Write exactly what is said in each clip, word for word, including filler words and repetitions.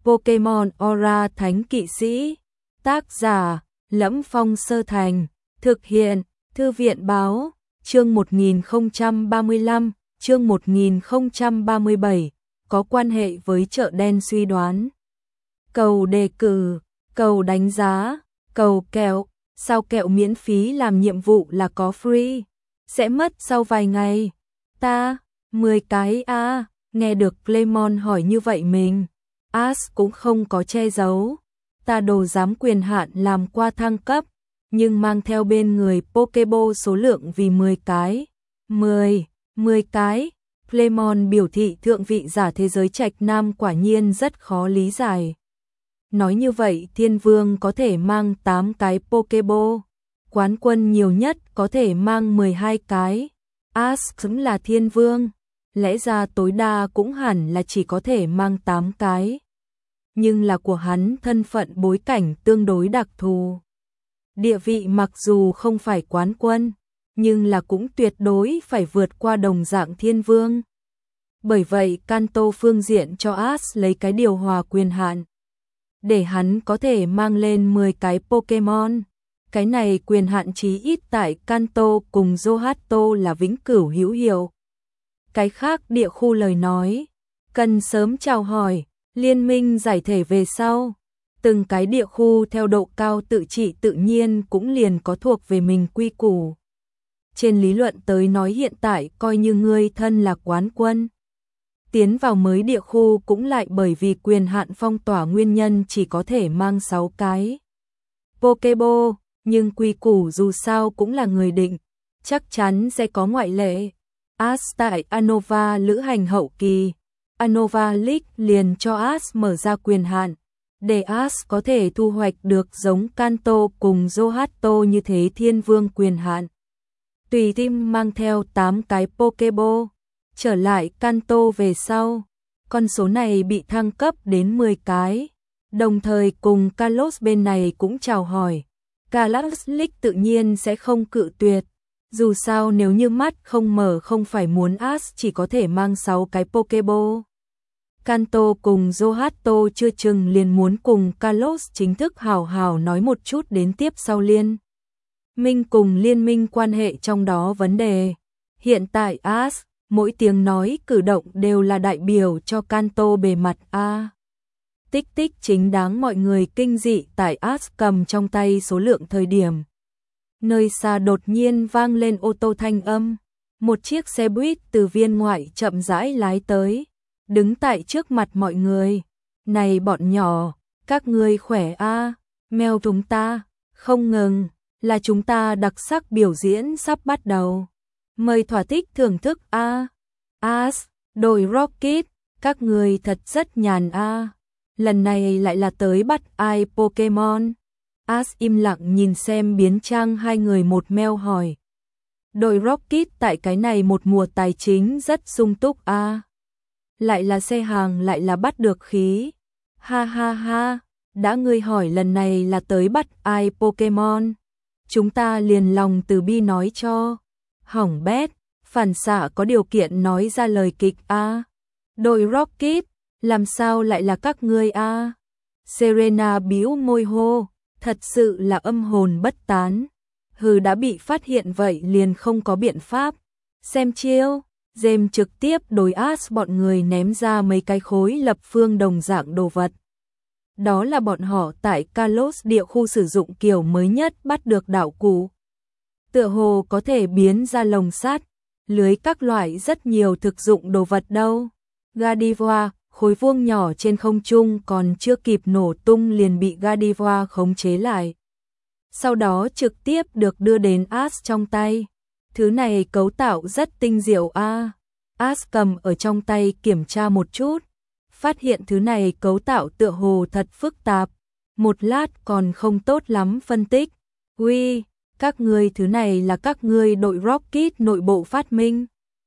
Pokemon Aura Thánh Kỵ Sĩ. Tác giả: Lẫm Phong Sơ Thành. Thực hiện: Thư viện báo. Chương một nghìn không trăm ba mươi lăm, chương một nghìn không trăm ba mươi bảy, có quan hệ với chợ đen suy đoán. Cầu đề cử, cầu đánh giá, cầu kẹo, sao kẹo miễn phí làm nhiệm vụ là có free, sẽ mất sau vài ngày. Ta, mười cái a, à. Nghe được Clemon hỏi như vậy mình, Ash cũng không có che giấu. Ta đồ dám quyền hạn làm qua thăng cấp, nhưng mang theo bên người Pokeball số lượng vì mười cái. mười, mười cái. Clemon biểu thị thượng vị giả thế giới Trạch Nam quả nhiên rất khó lý giải. Nói như vậy Thiên Vương có thể mang tám cái Pokeball, quán quân nhiều nhất có thể mang mười hai cái. Ash xứng là Thiên Vương, lẽ ra tối đa cũng hẳn là chỉ có thể mang tám cái. Nhưng là của hắn thân phận bối cảnh tương đối đặc thù. Địa vị mặc dù không phải quán quân, nhưng là cũng tuyệt đối phải vượt qua đồng dạng Thiên Vương. Bởi vậy Kanto phương diện cho Ash lấy cái điều hòa quyền hạn, để hắn có thể mang lên mười cái Pokemon. Cái này quyền hạn chí ít tại Kanto cùng Johto là vĩnh cửu hữu hiệu. Cái khác địa khu lời nói, cần sớm chào hỏi, liên minh giải thể về sau. Từng cái địa khu theo độ cao tự trị tự nhiên cũng liền có thuộc về mình quy củ. Trên lý luận tới nói hiện tại coi như ngươi thân là quán quân, tiến vào mới địa khu cũng lại bởi vì quyền hạn phong tỏa nguyên nhân chỉ có thể mang sáu cái Pokeball, nhưng quy củ dù sao cũng là người định, chắc chắn sẽ có ngoại lệ. Ash tại Unova lữ hành hậu kỳ, Unova League liền cho Ash mở ra quyền hạn, để Ash có thể thu hoạch được giống Kanto cùng Johto như thế Thiên Vương quyền hạn. Tùy team mang theo tám cái Pokeball, trở lại Kanto về sau, con số này bị thăng cấp đến mười cái, đồng thời cùng Kalos bên này cũng chào hỏi. Kalos League tự nhiên sẽ không cự tuyệt, dù sao nếu như mắt không mở không phải muốn Ash chỉ có thể mang sáu cái Pokeball. Kanto cùng Johto chưa chừng liền muốn cùng Kalos chính thức hào hào nói một chút đến tiếp sau liên minh cùng liên minh quan hệ trong đó vấn đề. Hiện tại Ash, mỗi tiếng nói cử động đều là đại biểu cho Kanto bề mặt a. Tích tích chính đáng mọi người kinh dị tại Ash cầm trong tay số lượng thời điểm. Nơi xa đột nhiên vang lên ô tô thanh âm, một chiếc xe buýt từ viên ngoại chậm rãi lái tới, đứng tại trước mặt mọi người. Này bọn nhỏ, các ngươi khỏe a? À? Mèo chúng ta, không ngừng, là chúng ta đặc sắc biểu diễn sắp bắt đầu. Mời thỏa thích thưởng thức a. À? Ash, đội Rocket, các ngươi thật rất nhàn a. À? Lần này lại là tới bắt ai Pokemon? Ash im lặng nhìn xem biến trang hai người một meo hỏi. Đội Rocket tại cái này một mùa tài chính rất sung túc a. À? Lại là xe hàng lại là bắt được khí. Ha ha ha, đã ngươi hỏi lần này là tới bắt ai Pokemon. Chúng ta liền lòng từ bi nói cho. Hỏng bét, phản xạ có điều kiện nói ra lời kịch a. À? Đội Rocket, làm sao lại là các ngươi a? À? Serena bĩu môi hô, thật sự là âm hồn bất tán. Hừ, đã bị phát hiện vậy liền không có biện pháp. Xem chiêu. James trực tiếp đối Ash bọn người ném ra mấy cái khối lập phương đồng dạng đồ vật. Đó là bọn họ tại Kalos địa khu sử dụng kiểu mới nhất bắt được đạo cụ. Tựa hồ có thể biến ra lồng sắt, lưới các loại rất nhiều thực dụng đồ vật đâu. Gardevoir, khối vuông nhỏ trên không trung còn chưa kịp nổ tung liền bị Gardevoir khống chế lại. Sau đó trực tiếp được đưa đến Ash trong tay. Thứ này cấu tạo rất tinh diệu a. À. Ash cầm ở trong tay kiểm tra một chút, phát hiện thứ này cấu tạo tựa hồ thật phức tạp, một lát còn không tốt lắm phân tích. Uy, các ngươi thứ này là các ngươi đội Rocket nội bộ phát minh,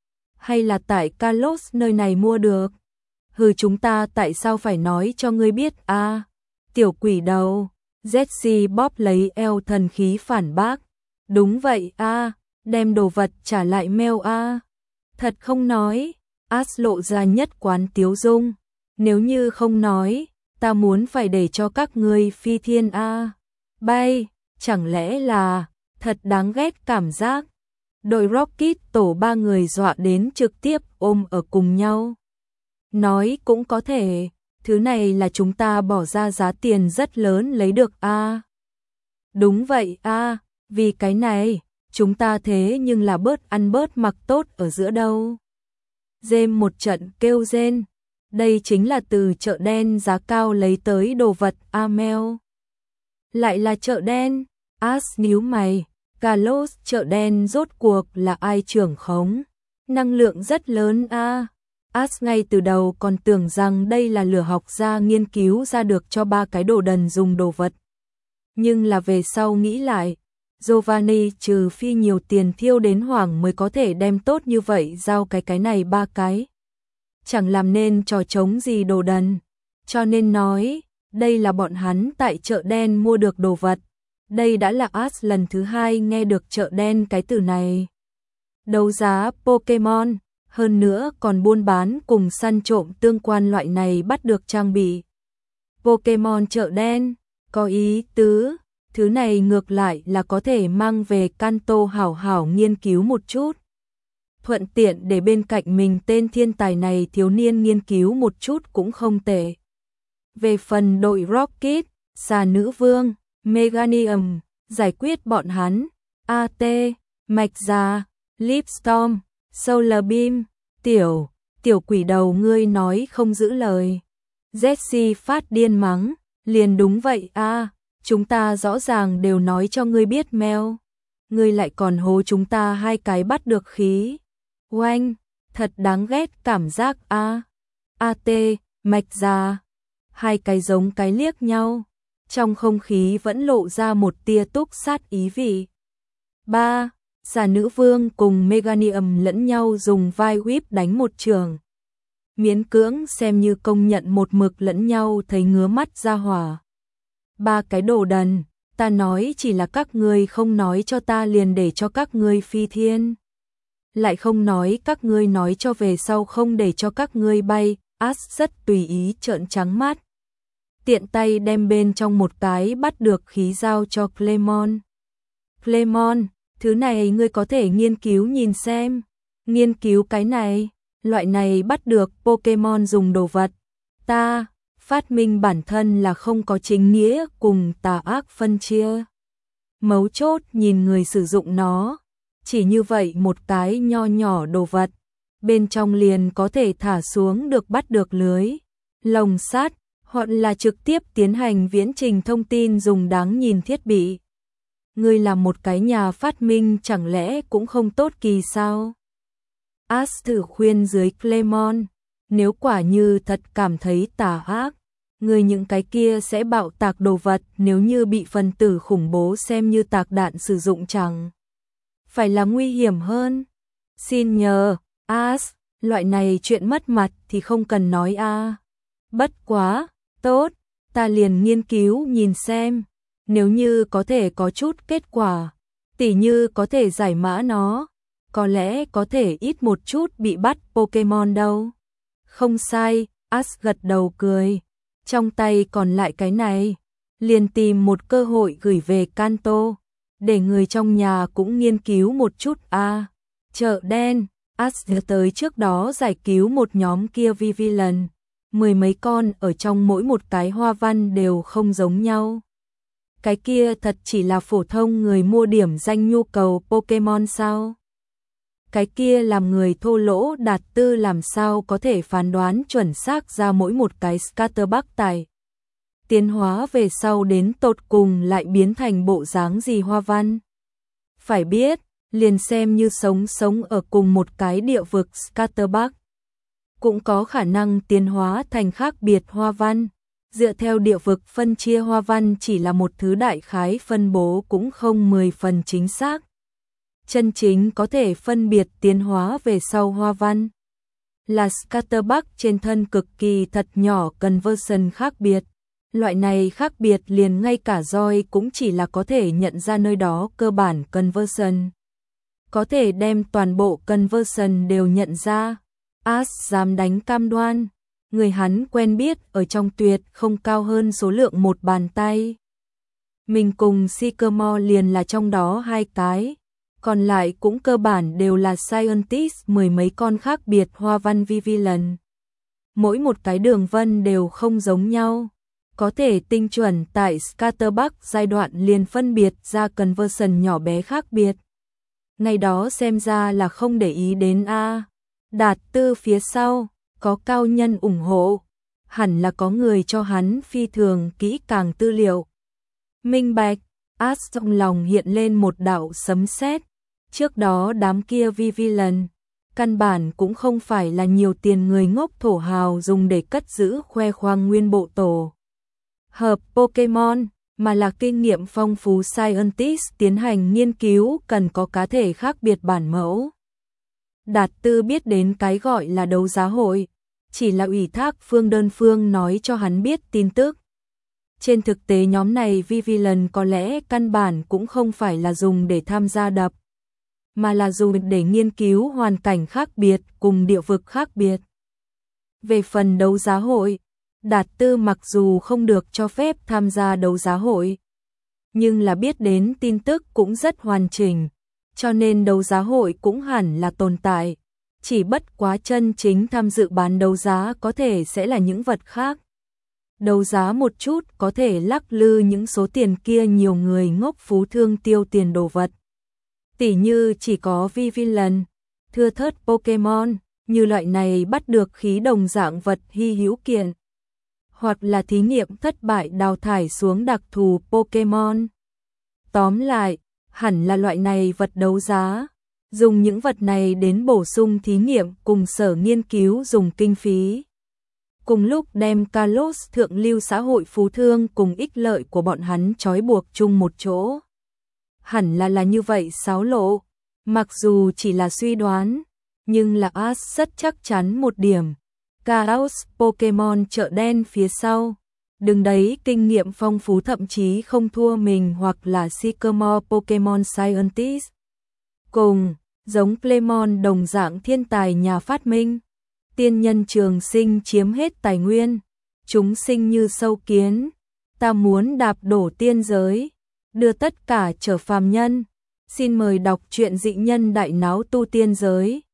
hay là tại Kalos nơi này mua được? Hừ, chúng ta tại sao phải nói cho ngươi biết a? À? Tiểu quỷ đầu, Jessie bóp lấy eo thần khí phản bác. Đúng vậy a. À. Đem đồ vật trả lại Mèo a. Thật không nói. Ash lộ ra nhất quán tiếu dung. Nếu như không nói, ta muốn phải để cho các ngươi phi thiên a, bay, chẳng lẽ là, thật đáng ghét cảm giác. Đội Rocket tổ ba người dọa đến trực tiếp ôm ở cùng nhau. Nói cũng có thể, thứ này là chúng ta bỏ ra giá tiền rất lớn lấy được a. Đúng vậy a, vì cái này, chúng ta thế nhưng là bớt ăn bớt mặc tốt ở giữa đâu. James một trận kêu rên, đây chính là từ chợ đen giá cao lấy tới đồ vật Amel. Lại là chợ đen, Ash níu mày, Carlos chợ đen rốt cuộc là ai trưởng khống? Năng lượng rất lớn a. Ash ngay từ đầu còn tưởng rằng đây là lửa học gia nghiên cứu ra được cho ba cái đồ đần dùng đồ vật. Nhưng là về sau nghĩ lại, Giovanni trừ phi nhiều tiền thiêu đến hoảng mới có thể đem tốt như vậy giao cái cái này ba cái. Chẳng làm nên trò trống gì đồ đần, cho nên nói, đây là bọn hắn tại chợ đen mua được đồ vật. Đây đã là Ash lần thứ hai nghe được chợ đen cái từ này. Đấu giá Pokemon, hơn nữa còn buôn bán cùng săn trộm tương quan loại này bắt được trang bị. Pokemon chợ đen, có ý tứ, thứ này ngược lại là có thể mang về Kanto hảo hảo nghiên cứu một chút. Thuận tiện để bên cạnh mình tên thiên tài này thiếu niên nghiên cứu một chút cũng không tệ. Về phần đội Rocket, xà nữ vương, Meganium, giải quyết bọn hắn, a tê, Mạch Gia, Lipstorm, Solar Beam, tiểu, tiểu quỷ đầu ngươi nói không giữ lời. Jessie phát điên mắng, liền đúng vậy a, chúng ta rõ ràng đều nói cho ngươi biết Mel. Ngươi lại còn hố chúng ta hai cái bắt được khí. Oanh, thật đáng ghét cảm giác a. a tê, Mạch Gia, hai cái giống cái liếc nhau. Trong không khí vẫn lộ ra một tia túc sát ý vị. ba. Xà nữ vương cùng Meganium lẫn nhau dùng vai whip đánh một trường. Miễn cưỡng xem như công nhận một mực lẫn nhau thấy ngứa mắt ra hỏa. Ba cái đồ đần, ta nói chỉ là các ngươi không nói cho ta liền để cho các ngươi phi thiên. Lại không nói các ngươi nói cho về sau không để cho các ngươi bay, Ash rất tùy ý trợn trắng mắt. Tiện tay đem bên trong một cái bắt được khí giao cho Clemon. Clemon, thứ này ngươi có thể nghiên cứu nhìn xem. Nghiên cứu cái này, loại này bắt được Pokemon dùng đồ vật. Ta, phát minh bản thân là không có chính nghĩa cùng tà ác phân chia. Mấu chốt nhìn người sử dụng nó, chỉ như vậy một cái nho nhỏ đồ vật. Bên trong liền có thể thả xuống được bắt được lưới, lồng sắt, hoặc là trực tiếp tiến hành viễn trình thông tin dùng đáng nhìn thiết bị. Ngươi là một cái nhà phát minh chẳng lẽ cũng không tốt kỳ sao? Ash thử khuyên dưới Clemon, nếu quả như thật cảm thấy tà ác, ngươi những cái kia sẽ bạo tạc đồ vật nếu như bị phần tử khủng bố xem như tạc đạn sử dụng chẳng. Phải là nguy hiểm hơn. Xin nhờ, Ash, loại này chuyện mất mặt thì không cần nói a. Bất quá, tốt, ta liền nghiên cứu nhìn xem, nếu như có thể có chút kết quả, tỉ như có thể giải mã nó, có lẽ có thể ít một chút bị bắt Pokemon đâu. Không sai, Ash gật đầu cười, trong tay còn lại cái này, liền tìm một cơ hội gửi về Kanto, để người trong nhà cũng nghiên cứu một chút a. À, chợ đen, Ash nhớ tới trước đó giải cứu một nhóm kia Vivilan. Mười mấy con ở trong mỗi một cái hoa văn đều không giống nhau. Cái kia thật chỉ là phổ thông người mua điểm danh nhu cầu Pokemon sao? Cái kia làm người thô lỗ đạt tư làm sao có thể phán đoán chuẩn xác ra mỗi một cái Scatterbug tài. Tiến hóa về sau đến tột cùng lại biến thành bộ dáng gì hoa văn? Phải biết, liền xem như sống sống ở cùng một cái địa vực Scatterbug, cũng có khả năng tiến hóa thành khác biệt hoa văn. Dựa theo địa vực phân chia hoa văn chỉ là một thứ đại khái phân bố cũng không mười phần chính xác. Chân chính có thể phân biệt tiến hóa về sau hoa văn là Scatterbug trên thân cực kỳ thật nhỏ conversion khác biệt. Loại này khác biệt liền ngay cả roi cũng chỉ là có thể nhận ra nơi đó cơ bản conversion. Có thể đem toàn bộ conversion đều nhận ra. Ash dám đánh cam đoan, người hắn quen biết ở trong tuyệt không cao hơn số lượng một bàn tay. Mình cùng Sycamore liền là trong đó hai cái, còn lại cũng cơ bản đều là scientist mười mấy con khác biệt hoa văn Vivian. Mỗi một cái đường vân đều không giống nhau, có thể tinh chuẩn tại Scatterbuck giai đoạn liền phân biệt ra conversion nhỏ bé khác biệt. Ngày đó xem ra là không để ý đến A. Đạt Tư phía sau, có cao nhân ủng hộ, hẳn là có người cho hắn phi thường kỹ càng tư liệu. Minh bạch, As trong lòng hiện lên một đạo sấm sét. Trước đó đám kia Vivian, căn bản cũng không phải là nhiều tiền người ngốc thổ hào dùng để cất giữ khoe khoang nguyên bộ tổ hợp Pokemon, mà là kinh nghiệm phong phú scientist tiến hành nghiên cứu cần có cá thể khác biệt bản mẫu. Đạt Tư biết đến cái gọi là đấu giá hội, chỉ là ủy thác phương đơn phương nói cho hắn biết tin tức. Trên thực tế nhóm này Vivian có lẽ căn bản cũng không phải là dùng để tham gia đập, mà là dùng để nghiên cứu hoàn cảnh khác biệt cùng địa vực khác biệt. Về phần đấu giá hội, Đạt Tư mặc dù không được cho phép tham gia đấu giá hội, nhưng là biết đến tin tức cũng rất hoàn chỉnh, cho nên đấu giá hội cũng hẳn là tồn tại, chỉ bất quá chân chính tham dự bán đấu giá có thể sẽ là những vật khác. Đấu giá một chút có thể lắc lư những số tiền kia nhiều người ngốc phú thương tiêu tiền đồ vật. Tỉ như chỉ có Vivian, thưa thớt Pokemon, như loại này bắt được khí đồng dạng vật hy hữu kiện. Hoặc là thí nghiệm thất bại đào thải xuống đặc thù Pokemon. Tóm lại, hẳn là loại này vật đấu giá, dùng những vật này đến bổ sung thí nghiệm cùng sở nghiên cứu dùng kinh phí. Cùng lúc đem Kalos thượng lưu xã hội phú thương cùng ích lợi của bọn hắn trói buộc chung một chỗ. Hẳn là là như vậy xáo lộ, mặc dù chỉ là suy đoán, nhưng là As rất chắc chắn một điểm. Chaos Pokemon chợ đen phía sau, đứng đấy kinh nghiệm phong phú thậm chí không thua mình hoặc là Sycamore Pokemon Scientist. Cùng, giống Clemon đồng dạng thiên tài nhà phát minh, tiên nhân trường sinh chiếm hết tài nguyên, chúng sinh như sâu kiến, ta muốn đạp đổ tiên giới, đưa tất cả trở phàm nhân. Xin mời đọc truyện dị nhân đại náo tu tiên giới.